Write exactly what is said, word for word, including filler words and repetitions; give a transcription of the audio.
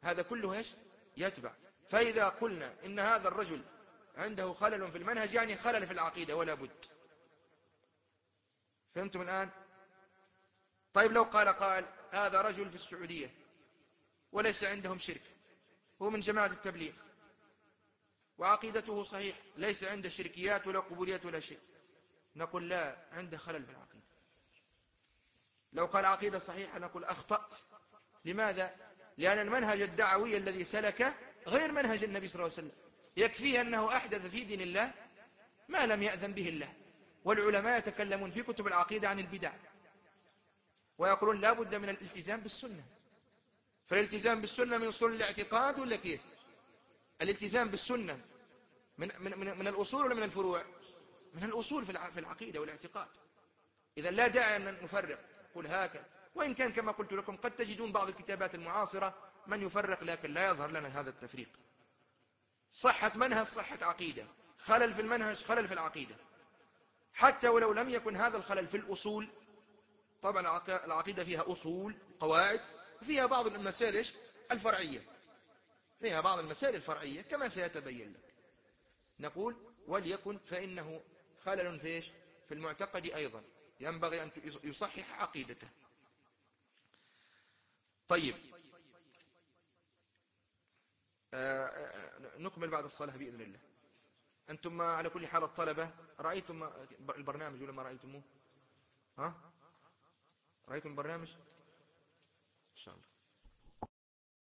هذا كله إيش يتبع. فإذا قلنا إن هذا الرجل عنده خلل في المنهج يعني خلل في العقيدة ولا بد. فهمتم الآن؟ طيب لو قال قال هذا رجل في السعودية وليس عندهم شرك، هو من جماعة التبليغ وعقيدته صحيح، ليس عنده شركيات ولا قبوليات ولا شيء، نقول لا، عنده خلل في العقيدة. لو قال عقيدة صحيحة نقول أخطأت. لماذا؟ لأن المنهج الدعوي الذي سلكه غير منهج النبي صلى الله عليه وسلم، يكفيه أنه أحدث في دين الله ما لم يأذن به الله. والعلماء يتكلمون في كتب العقيدة عن البدع ويقولون لا بد من الالتزام بالسنة. فالالتزام بالسنة من أصول الاعتقاد ولا كيف؟ الالتزام بالسنة من, من, من, من الأصول ولا من الفروع؟ من الأصول في العقيدة والاعتقاد. إذا لا داعي أن نفرق قل هكذا، وإن كان كما قلت لكم قد تجدون بعض الكتابات المعاصرة من يفرق، لكن لا يظهر لنا هذا التفريق. صحة منهج صحة عقيدة، خلل في المنهج خلل في العقيدة. حتى ولو لم يكن هذا الخلل في الأصول، طبعا العقيدة فيها أصول قواعد وفيها بعض المسائل الفرعية، فيها بعض المسائل الفرعية كما سيتبين لك. نقول وليكن فإنه خلل في إيش؟ في المعتقد أيضا، ينبغي أن يصحح عقيدته. طيب آه نكمل بعد الصلاة بإذن الله. أنتم على كل حال الطلبة رأيتم البرنامج ولا ما رأيتموه؟ ها؟ رأيتم البرنامج؟ إن شاء الله.